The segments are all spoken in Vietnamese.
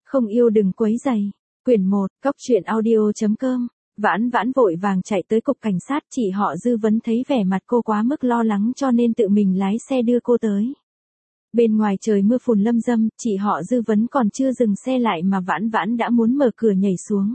Không yêu đừng quấy rầy. Quyển 1, Cóc truyện audio.com. Vãn Vãn vội vàng chạy tới cục cảnh sát, chị họ Dư Vấn thấy vẻ mặt cô quá mức lo lắng cho nên tự mình lái xe đưa cô tới. Bên ngoài trời mưa phùn lâm dâm, chị họ Dư Vấn còn chưa dừng xe lại mà Vãn Vãn đã muốn mở cửa nhảy xuống.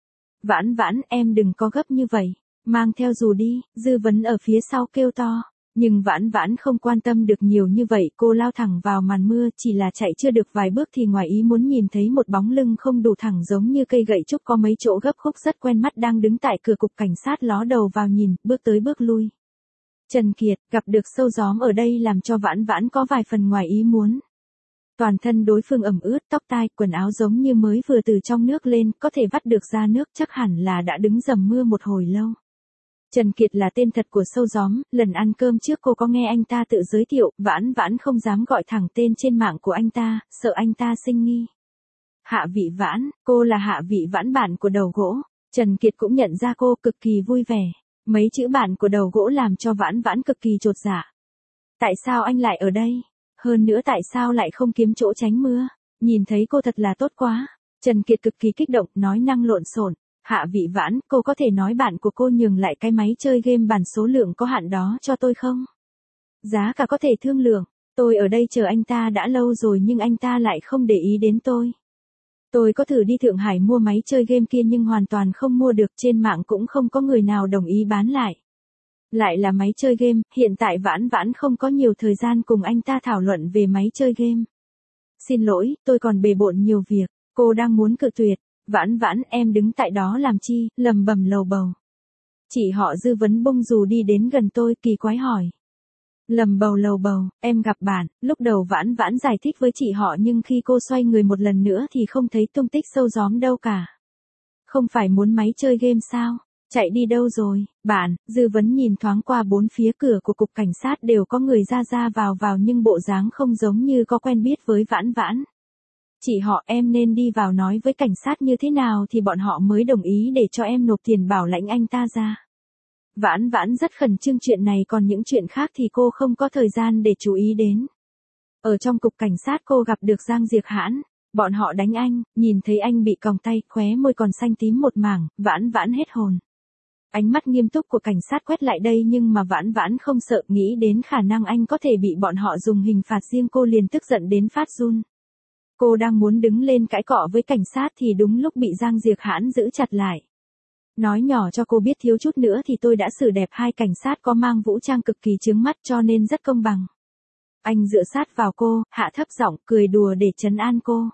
Vãn Vãn, em đừng có gấp như vậy, mang theo dù đi, Dư Vấn ở phía sau kêu to. Nhưng Vãn Vãn không quan tâm được nhiều như vậy, cô lao thẳng vào màn mưa, chỉ là chạy chưa được vài bước thì ngoài ý muốn nhìn thấy một bóng lưng không đủ thẳng giống như cây gậy trúc có mấy chỗ gấp khúc rất quen mắt đang đứng tại cửa cục cảnh sát ló đầu vào nhìn, bước tới bước lui. Trần Kiệt, gặp được Sâu Gióm ở đây làm cho Vãn Vãn có vài phần ngoài ý muốn. Toàn thân đối phương ẩm ướt, tóc tai, quần áo giống như mới vừa từ trong nước lên, có thể vắt được ra nước, chắc hẳn là đã đứng dầm mưa một hồi lâu. Trần Kiệt là tên thật của Sâu Gióm, lần ăn cơm trước cô có nghe anh ta tự giới thiệu, Vãn Vãn không dám gọi thẳng tên trên mạng của anh ta, sợ anh ta sinh nghi. Hạ Vị Vãn, cô là Hạ Vị Vãn bạn của Đầu Gỗ. Trần Kiệt cũng nhận ra cô, cực kỳ vui vẻ. Mấy chữ bạn của Đầu Gỗ làm cho Vãn Vãn cực kỳ chột dạ. Tại sao anh lại ở đây? Hơn nữa tại sao lại không kiếm chỗ tránh mưa? Nhìn thấy cô thật là tốt quá. Trần Kiệt cực kỳ kích động, nói năng lộn xộn. Hạ Vị Vãn, cô có thể nói bạn của cô nhường lại cái máy chơi game bản số lượng có hạn đó cho tôi không? Giá cả có thể thương lượng, tôi ở đây chờ anh ta đã lâu rồi nhưng anh ta lại không để ý đến tôi. Tôi có thử đi Thượng Hải mua máy chơi game kia nhưng hoàn toàn không mua được, trên mạng cũng không có người nào đồng ý bán lại. Lại là máy chơi game, hiện tại Vãn Vãn không có nhiều thời gian cùng anh ta thảo luận về máy chơi game. Xin lỗi, tôi còn bề bộn nhiều việc, cô đang muốn cự tuyệt. Vãn Vãn, em đứng tại đó làm chi, lầm bầm lầu bầu. Chị họ Dư Vấn bông dù đi đến gần tôi, kỳ quái hỏi. Lầm bầu lầu bầu, em gặp bạn, lúc đầu Vãn Vãn giải thích với chị họ nhưng khi cô xoay người một lần nữa thì không thấy tung tích Sâu Gióm đâu cả. Không phải muốn máy chơi game sao? Chạy đi đâu rồi? Bạn, Dư Vấn nhìn thoáng qua bốn phía cửa của cục cảnh sát đều có người ra ra vào nhưng bộ dáng không giống như có quen biết với Vãn Vãn. Chị họ, em nên đi vào nói với cảnh sát như thế nào thì bọn họ mới đồng ý để cho em nộp tiền bảo lãnh anh ta ra. Vãn Vãn rất khẩn trương chuyện này, còn những chuyện khác thì cô không có thời gian để chú ý đến. Ở trong cục cảnh sát cô gặp được Giang Diệc Hãn, bọn họ đánh anh, nhìn thấy anh bị còng tay, khóe môi còn xanh tím một mảng, Vãn Vãn hết hồn. Ánh mắt nghiêm túc của cảnh sát quét lại đây nhưng mà Vãn Vãn không sợ, nghĩ đến khả năng anh có thể bị bọn họ dùng hình phạt riêng cô liền tức giận đến phát run. Cô đang muốn đứng lên cãi cọ với cảnh sát thì đúng lúc bị Giang Diệc Hãn giữ chặt lại. Nói nhỏ cho cô biết thiếu chút nữa thì tôi đã xử đẹp hai cảnh sát có mang vũ trang cực kỳ chướng mắt cho nên rất công bằng. Anh dựa sát vào cô, hạ thấp giọng, cười đùa để trấn an cô.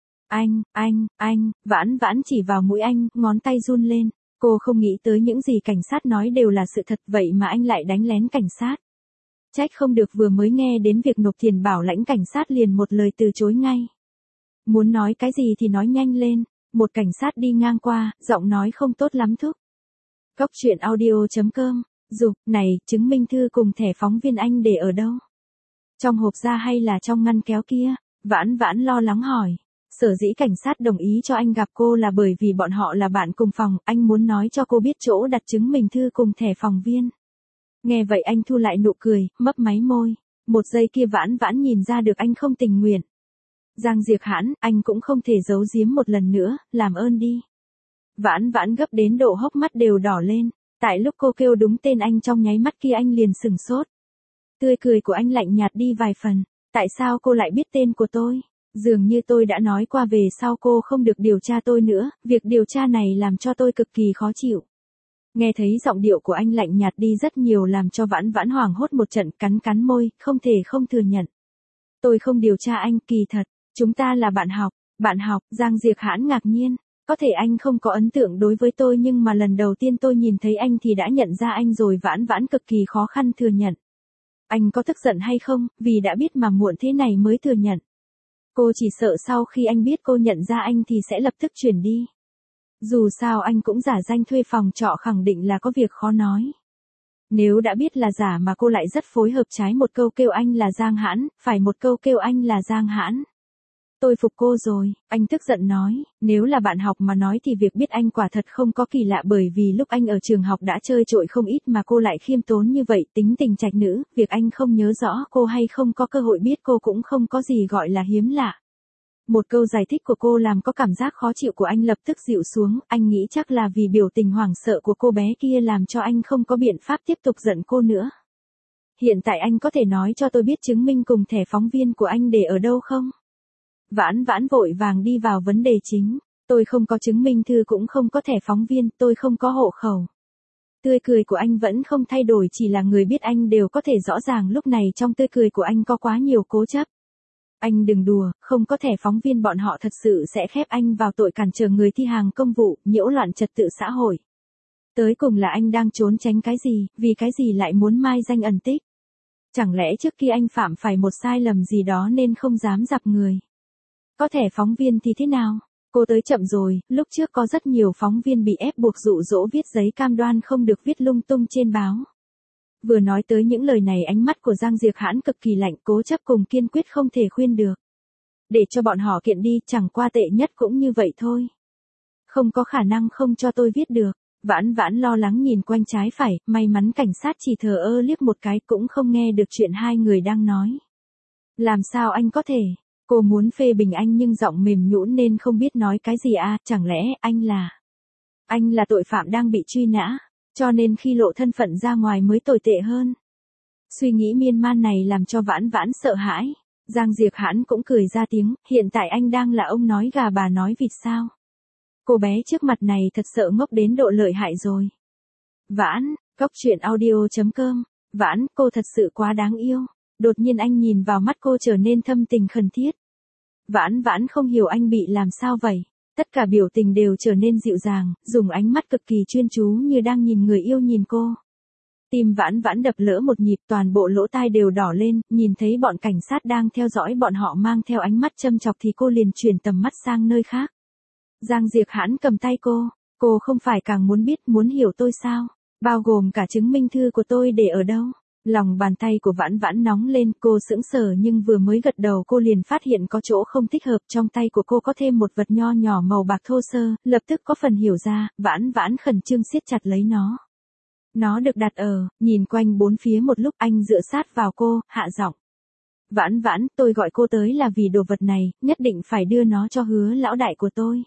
Anh, Vãn Vãn chỉ vào mũi anh, ngón tay run lên. Cô không nghĩ tới những gì cảnh sát nói đều là sự thật, vậy mà anh lại đánh lén cảnh sát. Trách không được vừa mới nghe đến việc nộp tiền bảo lãnh cảnh sát liền một lời từ chối ngay. Muốn nói cái gì thì nói nhanh lên, một cảnh sát đi ngang qua, giọng nói không tốt lắm thúc. Cóc truyện audio.com, dục, này, chứng minh thư cùng thẻ phóng viên anh để ở đâu? Trong hộp da hay là trong ngăn kéo kia? Vãn Vãn lo lắng hỏi. Sở dĩ cảnh sát đồng ý cho anh gặp cô là bởi vì bọn họ là bạn cùng phòng, anh muốn nói cho cô biết chỗ đặt chứng minh thư cùng thẻ phóng viên. Nghe vậy anh thu lại nụ cười, mấp máy môi. Một giây kia Vãn Vãn nhìn ra được anh không tình nguyện. Giang Diệc Hãn, anh cũng không thể giấu giếm một lần nữa, làm ơn đi. Vãn Vãn gấp đến độ hốc mắt đều đỏ lên, tại lúc cô kêu đúng tên anh trong nháy mắt kia anh liền sửng sốt. Tươi cười của anh lạnh nhạt đi vài phần, tại sao cô lại biết tên của tôi? Dường như tôi đã nói qua về sau cô không được điều tra tôi nữa, việc điều tra này làm cho tôi cực kỳ khó chịu. Nghe thấy giọng điệu của anh lạnh nhạt đi rất nhiều làm cho Vãn Vãn hoảng hốt một trận, cắn môi, không thể không thừa nhận. Tôi không điều tra anh, kỳ thật. Chúng ta là bạn học. Bạn học, Giang Diệc Hãn ngạc nhiên. Có thể anh không có ấn tượng đối với tôi nhưng mà lần đầu tiên tôi nhìn thấy anh thì đã nhận ra anh rồi. Vãn Vãn cực kỳ khó khăn thừa nhận. Anh có tức giận hay không, vì đã biết mà muộn thế này mới thừa nhận. Cô chỉ sợ sau khi anh biết cô nhận ra anh thì sẽ lập tức chuyển đi. Dù sao anh cũng giả danh thuê phòng trọ, khẳng định là có việc khó nói. Nếu đã biết là giả mà cô lại rất phối hợp, trái một câu kêu anh là Giang Hãn, phải một câu kêu anh là Giang Hãn. Tôi phục cô rồi, anh tức giận nói, nếu là bạn học mà nói thì việc biết anh quả thật không có kỳ lạ, bởi vì lúc anh ở trường học đã chơi trội không ít mà cô lại khiêm tốn như vậy, tính tình trạch nữ, việc anh không nhớ rõ cô hay không có cơ hội biết cô cũng không có gì gọi là hiếm lạ. Một câu giải thích của cô làm có cảm giác khó chịu của anh lập tức dịu xuống, anh nghĩ chắc là vì biểu tình hoảng sợ của cô bé kia làm cho anh không có biện pháp tiếp tục giận cô nữa. Hiện tại anh có thể nói cho tôi biết chứng minh cùng thẻ phóng viên của anh để ở đâu không? Vãn Vãn vội vàng đi vào vấn đề chính. Tôi không có chứng minh thư cũng không có thẻ phóng viên, tôi không có hộ khẩu. Tươi cười của anh vẫn không thay đổi, chỉ là người biết anh đều có thể rõ ràng lúc này trong tươi cười của anh có quá nhiều cố chấp. Anh đừng đùa, không có thẻ phóng viên bọn họ thật sự sẽ khép anh vào tội cản trở người thi hành công vụ, nhiễu loạn trật tự xã hội. Tới cùng là anh đang trốn tránh cái gì, vì cái gì lại muốn mai danh ẩn tích? Chẳng lẽ trước khi anh phạm phải một sai lầm gì đó nên không dám gặp người? Có thẻ phóng viên thì thế nào? Cô tới chậm rồi, lúc trước có rất nhiều phóng viên bị ép buộc dụ dỗ viết giấy cam đoan không được viết lung tung trên báo. Vừa nói tới những lời này ánh mắt của Giang Diệp Hãn cực kỳ lạnh, cố chấp cùng kiên quyết không thể khuyên được. Để cho bọn họ kiện đi, chẳng qua tệ nhất cũng như vậy thôi. Không có khả năng không cho tôi viết được. Vãn Vãn lo lắng nhìn quanh trái phải, may mắn cảnh sát chỉ thờ ơ liếc một cái cũng không nghe được chuyện hai người đang nói. Làm sao anh có thể? Cô muốn phê bình anh nhưng giọng mềm nhũn nên không biết nói cái gì à, chẳng lẽ anh là tội phạm đang bị truy nã, cho nên khi lộ thân phận ra ngoài mới tồi tệ hơn. Suy nghĩ miên man này làm cho Vãn Vãn sợ hãi. Giang Diệp Hãn cũng cười ra tiếng, hiện tại anh đang là ông nói gà bà nói vịt sao? Cô bé trước mặt này thật sợ ngốc đến độ lợi hại rồi. Vãn, Cóc Truyện Audio.com, Vãn, cô thật sự quá đáng yêu. Đột nhiên anh nhìn vào mắt cô trở nên thâm tình khẩn thiết. Vãn Vãn không hiểu anh bị làm sao vậy. Tất cả biểu tình đều trở nên dịu dàng, dùng ánh mắt cực kỳ chuyên chú như đang nhìn người yêu nhìn cô. Tim Vãn Vãn đập lỡ một nhịp, toàn bộ lỗ tai đều đỏ lên, nhìn thấy bọn cảnh sát đang theo dõi bọn họ mang theo ánh mắt châm chọc thì cô liền chuyển tầm mắt sang nơi khác. Giang Diệp Hãn cầm tay cô không phải càng muốn biết muốn hiểu tôi sao? Bao gồm cả chứng minh thư của tôi để ở đâu? Lòng bàn tay của Vãn Vãn nóng lên, cô sững sờ nhưng vừa mới gật đầu cô liền phát hiện có chỗ không thích hợp, trong tay của cô có thêm một vật nho nhỏ màu bạc thô sơ, lập tức có phần hiểu ra, Vãn Vãn khẩn trương siết chặt lấy nó. Nó được đặt nhìn quanh bốn phía một lúc anh dựa sát vào cô, hạ giọng. Vãn Vãn, tôi gọi cô tới là vì đồ vật này, nhất định phải đưa nó cho Hứa lão đại của tôi.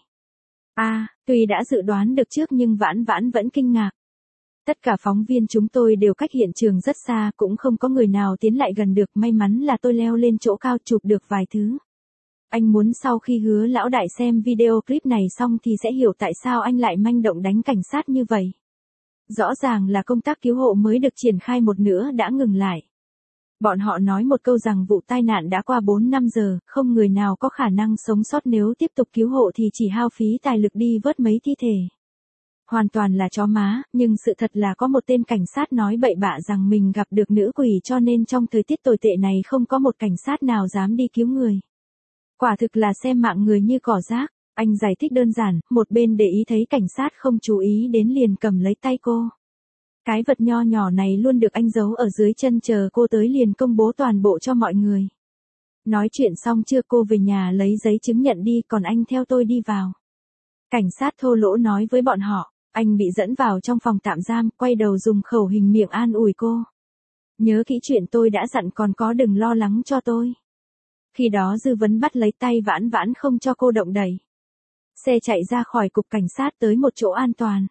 Tuy đã dự đoán được trước nhưng Vãn Vãn vẫn kinh ngạc. Tất cả phóng viên chúng tôi đều cách hiện trường rất xa, cũng không có người nào tiến lại gần được, may mắn là tôi leo lên chỗ cao chụp được vài thứ. Anh muốn sau khi Hứa lão đại xem video clip này xong thì sẽ hiểu tại sao anh lại manh động đánh cảnh sát như vậy. Rõ ràng là công tác cứu hộ mới được triển khai một nửa đã ngừng lại. Bọn họ nói một câu rằng vụ tai nạn đã qua 4-5 giờ, không người nào có khả năng sống sót, nếu tiếp tục cứu hộ thì chỉ hao phí tài lực đi vớt mấy thi thể. Hoàn toàn là chó má, nhưng sự thật là có một tên cảnh sát nói bậy bạ rằng mình gặp được nữ quỷ cho nên trong thời tiết tồi tệ này không có một cảnh sát nào dám đi cứu người. Quả thực là xem mạng người như cỏ rác. Anh giải thích đơn giản, một bên để ý thấy cảnh sát không chú ý đến liền cầm lấy tay cô. Cái vật nho nhỏ này luôn được anh giấu ở dưới chân, chờ cô tới liền công bố toàn bộ cho mọi người. Nói chuyện xong chưa, cô về nhà lấy giấy chứng nhận đi, còn anh theo tôi đi vào. Cảnh sát thô lỗ nói với bọn họ, anh bị dẫn vào trong phòng tạm giam, quay đầu dùng khẩu hình miệng an ủi cô. Nhớ kỹ chuyện tôi đã dặn, còn có đừng lo lắng cho tôi. Khi đó Dư Vấn bắt lấy tay Vãn Vãn không cho cô động đậy. Xe chạy ra khỏi cục cảnh sát tới một chỗ an toàn.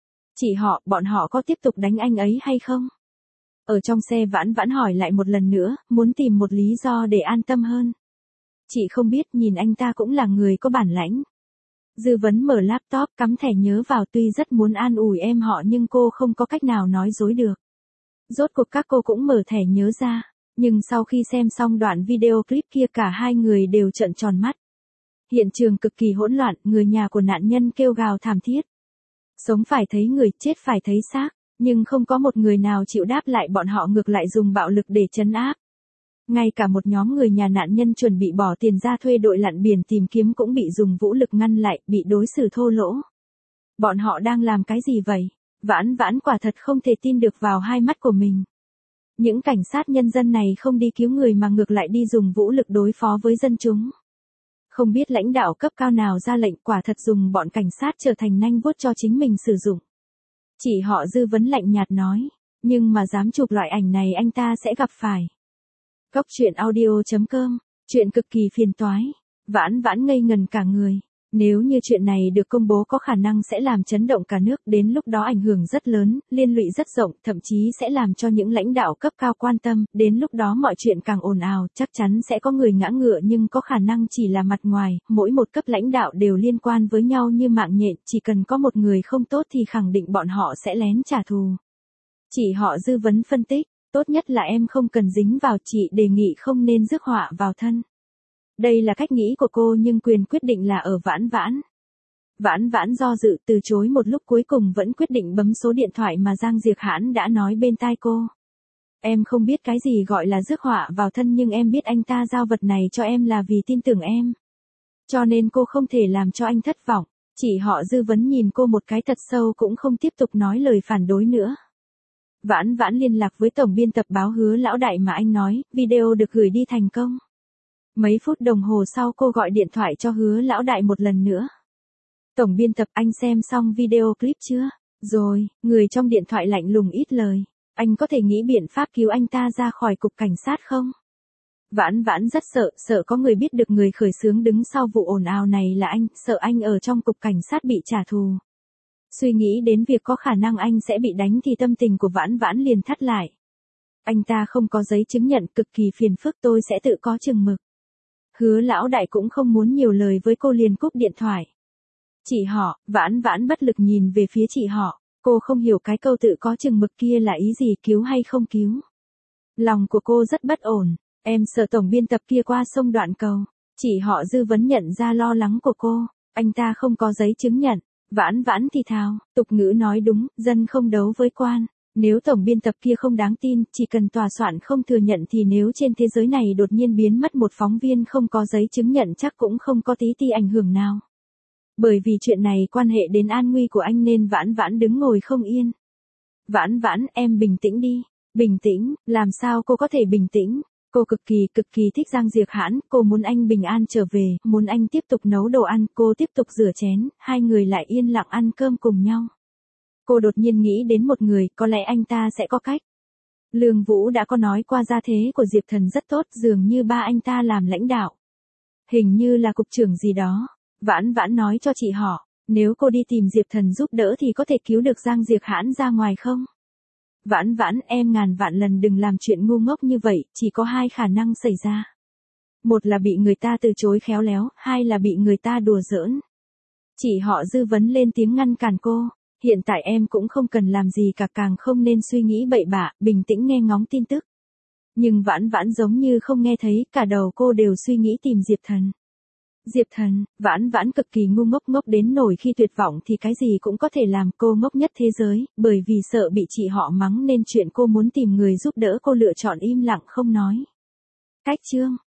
Bọn họ có tiếp tục đánh anh ấy hay không? Ở trong xe Vãn Vãn hỏi lại một lần nữa, muốn tìm một lý do để an tâm hơn. Chị không biết, nhìn anh ta cũng là người có bản lãnh. Dư Vấn mở laptop cắm thẻ nhớ vào, tuy rất muốn an ủi em họ nhưng cô không có cách nào nói dối được. Rốt cuộc các cô cũng mở thẻ nhớ ra, nhưng sau khi xem xong đoạn video clip kia cả hai người đều trợn tròn mắt. Hiện trường cực kỳ hỗn loạn, người nhà của nạn nhân kêu gào thảm thiết. Sống phải thấy người, chết phải thấy xác, nhưng không có một người nào chịu đáp lại, bọn họ ngược lại dùng bạo lực để trấn áp. Ngay cả một nhóm người nhà nạn nhân chuẩn bị bỏ tiền ra thuê đội lặn biển tìm kiếm cũng bị dùng vũ lực ngăn lại, bị đối xử thô lỗ. Bọn họ đang làm cái gì vậy? Vãn Vãn quả thật không thể tin được vào hai mắt của mình. Những cảnh sát nhân dân này không đi cứu người mà ngược lại đi dùng vũ lực đối phó với dân chúng. Không biết lãnh đạo cấp cao nào ra lệnh, quả thật dùng bọn cảnh sát trở thành nanh vuốt cho chính mình sử dụng. Chỉ họ Dư Vấn lạnh nhạt nói, nhưng mà dám chụp loại ảnh này anh ta sẽ gặp phải. Cóc Truyện Audio.com, chuyện cực kỳ phiền toái. Vãn Vãn ngây ngần cả người. Nếu như chuyện này được công bố có khả năng sẽ làm chấn động cả nước, đến lúc đó ảnh hưởng rất lớn, liên lụy rất rộng, thậm chí sẽ làm cho những lãnh đạo cấp cao quan tâm, đến lúc đó mọi chuyện càng ồn ào, chắc chắn sẽ có người ngã ngựa nhưng có khả năng chỉ là mặt ngoài, mỗi một cấp lãnh đạo đều liên quan với nhau như mạng nhện, chỉ cần có một người không tốt thì khẳng định bọn họ sẽ lén trả thù. Chị họ Dư vấn phân tích, tốt nhất là em không cần dính vào, chị đề nghị không nên rước họa vào thân. Đây là cách nghĩ của cô nhưng quyền quyết định là ở Vãn Vãn. Vãn Vãn do dự từ chối một lúc cuối cùng vẫn quyết định bấm số điện thoại mà Giang Diệp Hãn đã nói bên tai cô. Em không biết cái gì gọi là rước họa vào thân nhưng em biết anh ta giao vật này cho em là vì tin tưởng em. Cho nên cô không thể làm cho anh thất vọng. Chị họ Dư vấn nhìn cô một cái thật sâu cũng không tiếp tục nói lời phản đối nữa. Vãn Vãn liên lạc với tổng biên tập báo Hứa Lão Đại mà anh nói, video được gửi đi thành công. Mấy phút đồng hồ sau cô gọi điện thoại cho Hứa Lão Đại một lần nữa. Tổng biên tập, anh xem xong video clip chưa? Rồi, người trong điện thoại lạnh lùng ít lời. Anh có thể nghĩ biện pháp cứu anh ta ra khỏi cục cảnh sát không? Vãn Vãn rất sợ có người biết được người khởi xướng đứng sau vụ ồn ào này là anh, sợ anh ở trong cục cảnh sát bị trả thù. Suy nghĩ đến việc có khả năng anh sẽ bị đánh thì tâm tình của Vãn Vãn liền thắt lại. Anh ta không có giấy chứng nhận, cực kỳ phiền phức, tôi sẽ tự có chừng mực. Hứa Lão Đại cũng không muốn nhiều lời với cô liền cúp điện thoại. Chị họ, Vãn Vãn bất lực nhìn về phía chị họ, cô không hiểu cái câu tự có chừng mực kia là ý gì, cứu hay không cứu. Lòng của cô rất bất ổn, em sợ tổng biên tập kia qua sông đoạn cầu. Chị họ Dư vấn nhận ra lo lắng của cô, anh ta không có giấy chứng nhận. Vãn Vãn thì thào, tục ngữ nói đúng, dân không đấu với quan. Nếu tổng biên tập kia không đáng tin, chỉ cần tòa soạn không thừa nhận thì nếu trên thế giới này đột nhiên biến mất một phóng viên không có giấy chứng nhận chắc cũng không có tí ti ảnh hưởng nào. Bởi vì chuyện này quan hệ đến an nguy của anh nên Vãn Vãn đứng ngồi không yên. Vãn Vãn, em bình tĩnh đi. Bình tĩnh, làm sao cô có thể bình tĩnh? Cô cực kỳ thích Giang Diệp Hãn, cô muốn anh bình an trở về, muốn anh tiếp tục nấu đồ ăn, cô tiếp tục rửa chén, hai người lại yên lặng ăn cơm cùng nhau. Cô đột nhiên nghĩ đến một người, có lẽ anh ta sẽ có cách. Lương Vũ đã có nói qua gia thế của Diệp Thần rất tốt, dường như ba anh ta làm lãnh đạo. Hình như là cục trưởng gì đó. Vãn Vãn nói cho chị họ, nếu cô đi tìm Diệp Thần giúp đỡ thì có thể cứu được Giang Diệp Hãn ra ngoài không? Vãn Vãn, em ngàn vạn lần đừng làm chuyện ngu ngốc như vậy, chỉ có hai khả năng xảy ra. Một là bị người ta từ chối khéo léo, hai là bị người ta đùa giỡn. Chị họ Dư vấn lên tiếng ngăn cản cô, hiện tại em cũng không cần làm gì cả, càng không nên suy nghĩ bậy bạ, bình tĩnh nghe ngóng tin tức. Nhưng Vãn Vãn giống như không nghe thấy, cả đầu cô đều suy nghĩ tìm Diệp Thần. Diệp Thần, Vãn Vãn cực kỳ ngu ngốc đến nổi khi tuyệt vọng thì cái gì cũng có thể làm, cô ngốc nhất thế giới, bởi vì sợ bị chị họ mắng nên chuyện cô muốn tìm người giúp đỡ cô lựa chọn im lặng không nói. Cách chương